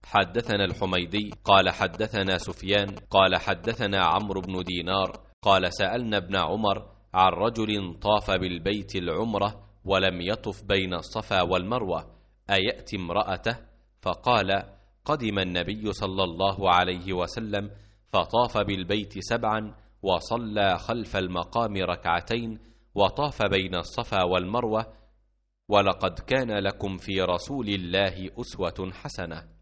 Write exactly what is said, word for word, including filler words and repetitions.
حدثنا الحميدي قال حدثنا سفيان قال حدثنا عمرو بن دينار قال سألنا ابن عمر عن رجل طاف بالبيت العمرة ولم يطف بين الصفا والمروة أيأتي امرأته؟ فقال قدم النبي صلى الله عليه وسلم فطاف بالبيت سبعا وصلى خلف المقام ركعتين وطاف بين الصفا والمروة ولقد كان لكم في رسول الله أسوة حسنة.